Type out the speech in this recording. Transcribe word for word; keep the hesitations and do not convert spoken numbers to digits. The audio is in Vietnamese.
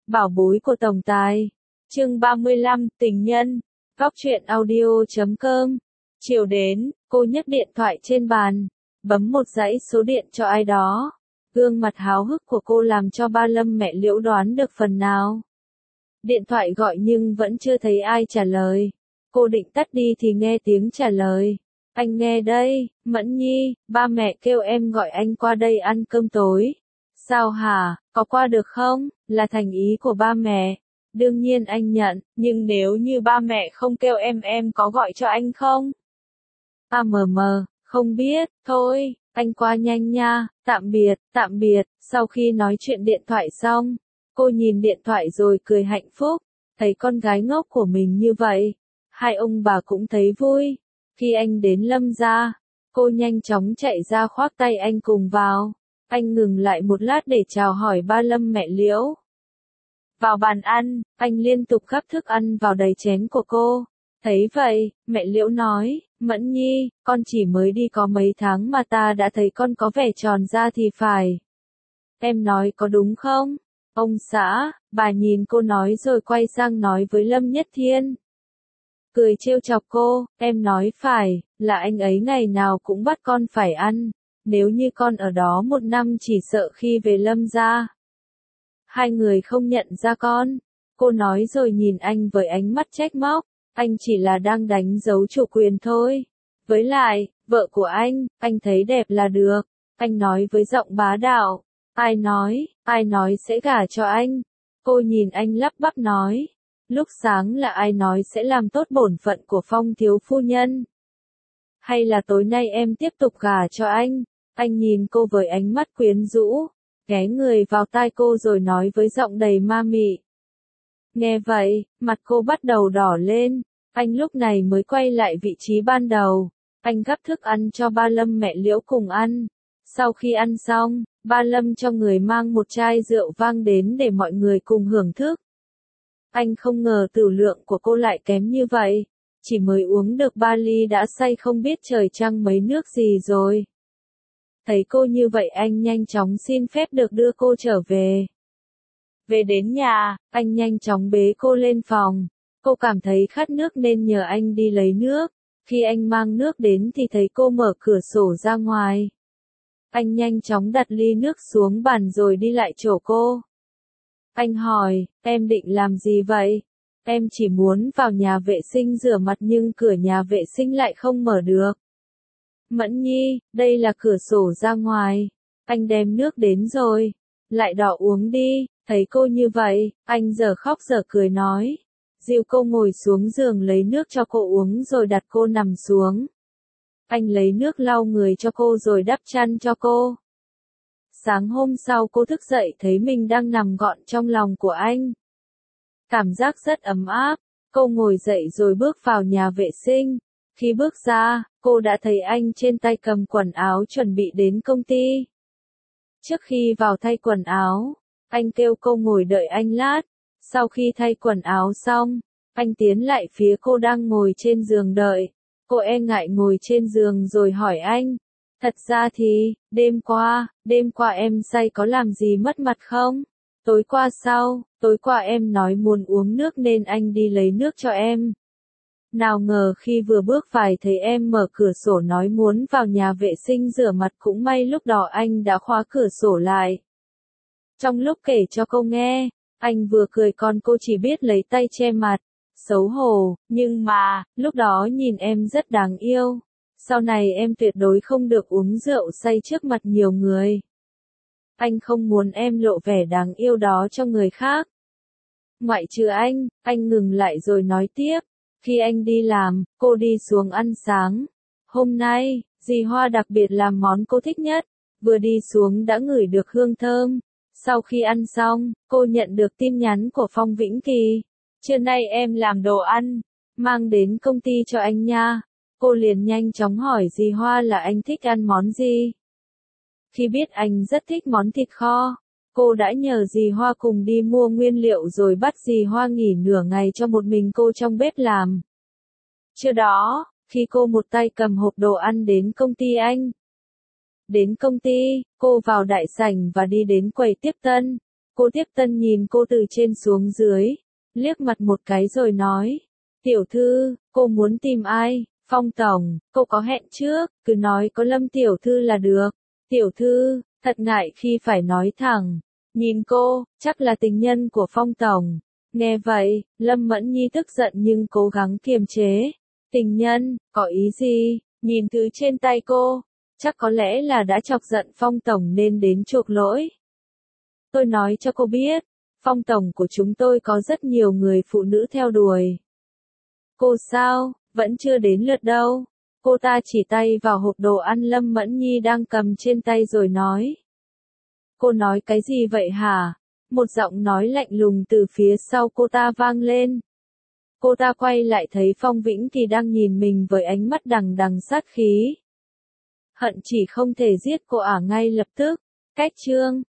Bảo bối của tổng tài. Chương ba mươi lăm, tình nhân. Góc truyện audio chấm com. Chiều đến, cô nhấc điện thoại trên bàn, bấm một dãy số điện cho ai đó. Gương mặt háo hức của cô làm cho ba Lâm mẹ Liễu đoán được phần nào. Điện thoại gọi nhưng vẫn chưa thấy ai trả lời. Cô định tắt đi thì nghe tiếng trả lời. Anh nghe đây, Mẫn Nhi, ba mẹ kêu em gọi anh qua đây ăn cơm tối. Sao hả, có qua được không? Là thành ý của ba mẹ. Đương nhiên anh nhận, nhưng nếu như ba mẹ không kêu em em có gọi cho anh không? À mờ mờ, không biết, thôi, anh qua nhanh nha, tạm biệt, tạm biệt. Sau khi nói chuyện điện thoại xong, cô nhìn điện thoại rồi cười hạnh phúc, thấy con gái ngốc của mình như vậy. Hai ông bà cũng thấy vui. Khi anh đến Lâm gia, cô nhanh chóng chạy ra khoác tay anh cùng vào. Anh ngừng lại một lát để chào hỏi ba Lâm mẹ Liễu. Vào bàn ăn, anh liên tục gắp thức ăn vào đầy chén của cô. Thấy vậy, mẹ Liễu nói, Mẫn Nhi, con chỉ mới đi có mấy tháng mà ta đã thấy con có vẻ tròn ra thì phải. Em nói có đúng không? Ông xã, bà nhìn cô nói rồi quay sang nói với Lâm Nhất Thiên. Cười trêu chọc cô, em nói phải, là anh ấy ngày nào cũng bắt con phải ăn. Nếu như con ở đó một năm chỉ sợ khi về Lâm gia. Hai người không nhận ra con. Cô nói rồi nhìn anh với ánh mắt trách móc. Anh chỉ là đang đánh dấu chủ quyền thôi. Với lại, vợ của anh, anh thấy đẹp là được. Anh nói với giọng bá đạo. Ai nói, ai nói sẽ gả cho anh. Cô nhìn anh lắp bắp nói. Lúc sáng là ai nói sẽ làm tốt bổn phận của Phong thiếu phu nhân. Hay là tối nay em tiếp tục gả cho anh. Anh nhìn cô với ánh mắt quyến rũ, ghé người vào tai cô rồi nói với giọng đầy ma mị. Nghe vậy, mặt cô bắt đầu đỏ lên, anh lúc này mới quay lại vị trí ban đầu. Anh gắp thức ăn cho ba Lâm mẹ Liễu cùng ăn. Sau khi ăn xong, ba Lâm cho người mang một chai rượu vang đến để mọi người cùng hưởng thức. Anh không ngờ tửu lượng của cô lại kém như vậy, chỉ mới uống được ba ly đã say không biết trời trăng mấy nước gì rồi. Thấy cô như vậy anh nhanh chóng xin phép được đưa cô trở về. Về đến nhà, anh nhanh chóng bế cô lên phòng. Cô cảm thấy khát nước nên nhờ anh đi lấy nước. Khi anh mang nước đến thì thấy cô mở cửa sổ ra ngoài. Anh nhanh chóng đặt ly nước xuống bàn rồi đi lại chỗ cô. Anh hỏi, em định làm gì vậy? Em chỉ muốn vào nhà vệ sinh rửa mặt nhưng cửa nhà vệ sinh lại không mở được. Mẫn Nhi, đây là cửa sổ ra ngoài. Anh đem nước đến rồi. Lại đỏ uống đi. Thấy cô như vậy, anh giờ khóc giờ cười nói. Dìu cô ngồi xuống giường lấy nước cho cô uống rồi đặt cô nằm xuống. Anh lấy nước lau người cho cô rồi đắp chăn cho cô. Sáng hôm sau cô thức dậy thấy mình đang nằm gọn trong lòng của anh. Cảm giác rất ấm áp. Cô ngồi dậy rồi bước vào nhà vệ sinh. Khi bước ra, cô đã thấy anh trên tay cầm quần áo chuẩn bị đến công ty. Trước khi vào thay quần áo, anh kêu cô ngồi đợi anh lát. Sau khi thay quần áo xong, anh tiến lại phía cô đang ngồi trên giường đợi. Cô e ngại ngồi trên giường rồi hỏi anh. Thật ra thì, đêm qua, đêm qua em say có làm gì mất mặt không? Tối qua sao, tối qua em nói muốn uống nước nên anh đi lấy nước cho em. Nào ngờ khi vừa bước phải thấy em mở cửa sổ nói muốn vào nhà vệ sinh rửa mặt cũng may lúc đó anh đã khóa cửa sổ lại. Trong lúc kể cho cô nghe, anh vừa cười còn cô chỉ biết lấy tay che mặt, xấu hổ, nhưng mà, lúc đó nhìn em rất đáng yêu. Sau này em tuyệt đối không được uống rượu say trước mặt nhiều người. Anh không muốn em lộ vẻ đáng yêu đó cho người khác. Ngoại trừ anh, anh ngừng lại rồi nói tiếp. Khi anh đi làm, cô đi xuống ăn sáng. Hôm nay, dì Hoa đặc biệt làm món cô thích nhất. Vừa đi xuống đã ngửi được hương thơm. Sau khi ăn xong, cô nhận được tin nhắn của Phong Vĩnh Kỳ. Trưa nay em làm đồ ăn, mang đến công ty cho anh nha. Cô liền nhanh chóng hỏi dì Hoa là anh thích ăn món gì. Khi biết anh rất thích món thịt kho, cô đã nhờ dì Hoa cùng đi mua nguyên liệu rồi bắt dì Hoa nghỉ nửa ngày cho một mình cô trong bếp làm. Trưa đó, khi cô một tay cầm hộp đồ ăn đến công ty anh. Đến công ty, cô vào đại sảnh và đi đến quầy tiếp tân. Cô Tiếp Tân nhìn cô từ trên xuống dưới, liếc mặt một cái rồi nói. Tiểu thư, cô muốn tìm ai? Phong tổng, cô có hẹn trước, cứ nói có Lâm tiểu thư là được. Tiểu thư, thật ngại khi phải nói thẳng. Nhìn cô, chắc là tình nhân của Phong tổng. Nghe vậy, Lâm Mẫn Nhi tức giận nhưng cố gắng kiềm chế. Tình nhân, có ý gì? Nhìn thứ trên tay cô, chắc có lẽ là đã chọc giận Phong tổng nên đến chuộc lỗi. Tôi nói cho cô biết, Phong tổng của chúng tôi có rất nhiều người phụ nữ theo đuổi. Cô sao, vẫn chưa đến lượt đâu. Cô ta chỉ tay vào hộp đồ ăn Lâm Mẫn Nhi đang cầm trên tay rồi nói. Cô nói cái gì vậy hả? Một giọng nói lạnh lùng từ phía sau cô ta vang lên. Cô ta quay lại thấy Phong Vĩnh Kỳ đang nhìn mình với ánh mắt đằng đằng sát khí. Hận chỉ không thể giết cô ả ngay lập tức. Cách chương